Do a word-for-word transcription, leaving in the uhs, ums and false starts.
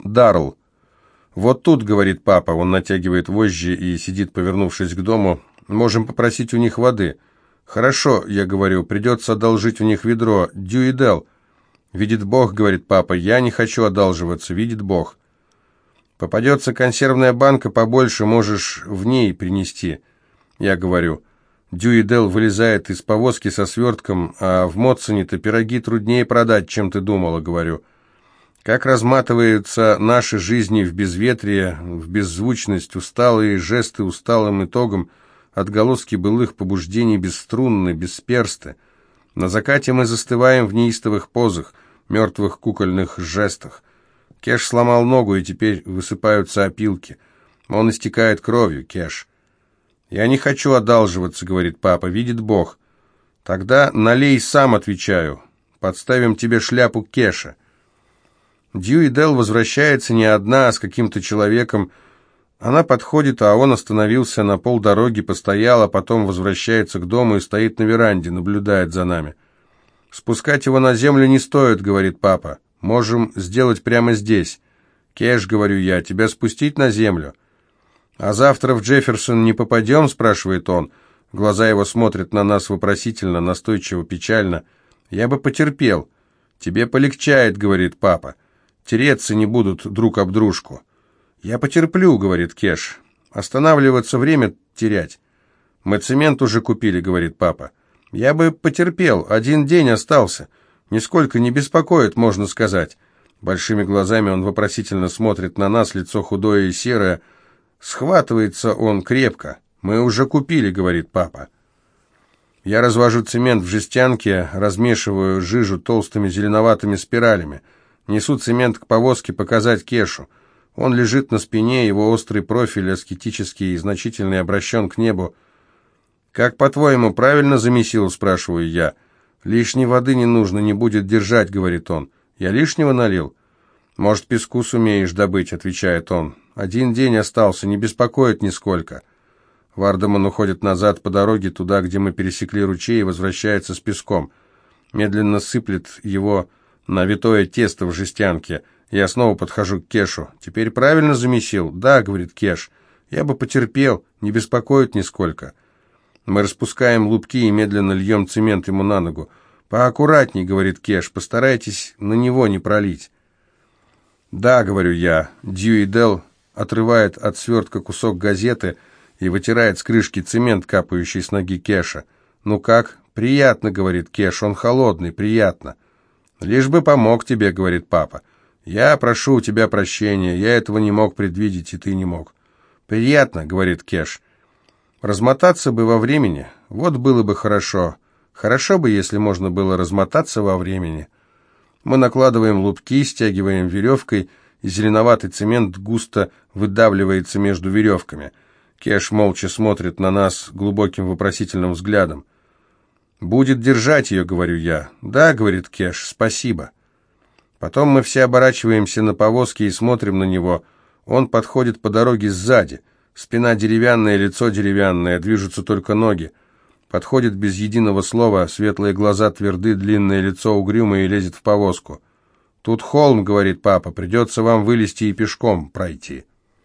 Даррелл. «Вот тут, — говорит папа, — он натягивает вожжи и сидит, повернувшись к дому, — можем попросить у них воды». «Хорошо, — я говорю, — придется одолжить у них ведро. Дьюи Делл». «Видит Бог, — говорит папа, — я не хочу одалживаться, видит Бог». «Попадется консервная банка побольше, можешь в ней принести». Я говорю. Дьюи Делл вылезает из повозки со свертком, а в Модсоне-то пироги труднее продать, чем ты думала, говорю. Как разматываются наши жизни в безветрие, в беззвучность, усталые жесты усталым итогом, отголоски былых побуждений бесструнны, бесперсты. На закате мы застываем в неистовых позах, мертвых кукольных жестах. Кеш сломал ногу, и теперь высыпаются опилки. Он истекает кровью, Кеш. «Я не хочу одалживаться, — говорит папа, — видит Бог». «Тогда налей сам, — отвечаю. Подставим тебе шляпу Кеша». Дьюи Делл возвращается не одна, а с каким-то человеком. Она подходит, а он остановился на полдороги, постоял, а потом возвращается к дому и стоит на веранде, наблюдает за нами. «Спускать его на землю не стоит, — говорит папа. Можем сделать прямо здесь». «Кеш, — говорю я, — тебя спустить на землю?» «А завтра в Джефферсон не попадем?» — спрашивает он. Глаза его смотрят на нас вопросительно, настойчиво, печально. «Я бы потерпел». «Тебе полегчает, — говорит папа. Тереться не будут друг об дружку». «Я потерплю, — говорит Кеш. Останавливаться, время терять». «Мы цемент уже купили, — говорит папа. Я бы потерпел, один день остался. Нисколько не беспокоит, можно сказать». Большими глазами он вопросительно смотрит на нас, лицо худое и серое. Схватывается он крепко. «Мы уже купили, — говорит папа». Я развожу цемент в жестянке, размешиваю жижу толстыми зеленоватыми спиралями. Несу цемент к повозке показать Кешу. Он лежит на спине, его острый профиль, аскетический и значительный, обращен к небу. «Как, по-твоему, правильно замесил?» — спрашиваю я. «Лишней воды не нужно, не будет держать, — говорит он». «Я лишнего налил?» «Может, песку сумеешь добыть?» — отвечает он. «Один день остался, не беспокоит нисколько». Вардеман уходит назад по дороге, туда, где мы пересекли ручей, и возвращается с песком. Медленно сыплет его на витое тесто в жестянке. Я снова подхожу к Кешу. «Теперь правильно замесил?» «Да, — говорит Кеш. Я бы потерпел, не беспокоит нисколько». Мы распускаем лупки и медленно льем цемент ему на ногу. «Поаккуратней, — говорит Кеш, — постарайтесь на него не пролить». «Да, — говорю я». Дьюи Делл отрывает от свертка кусок газеты и вытирает с крышки цемент, капающий с ноги Кеша. «Ну как?» «Приятно, — говорит Кеш, — он холодный, приятно». «Лишь бы помог тебе, — говорит папа. Я прошу у тебя прощения, я этого не мог предвидеть, и ты не мог». «Приятно, — говорит Кеш. Размотаться бы во времени, вот было бы хорошо. Хорошо бы, если можно было размотаться во времени». Мы накладываем лупки, стягиваем веревкой, и зеленоватый цемент густо выдавливается между веревками. Кеш молча смотрит на нас глубоким вопросительным взглядом. «Будет держать ее, — говорю я». «Да, — говорит Кеш, — спасибо». Потом мы все оборачиваемся на повозке и смотрим на него. Он подходит по дороге сзади. Спина деревянная, лицо деревянное, движутся только ноги. Подходит без единого слова, светлые глаза тверды, длинное лицо угрюмое и лезет в повозку. «Тут холм, — говорит папа, — придется вам вылезти и пешком пройти».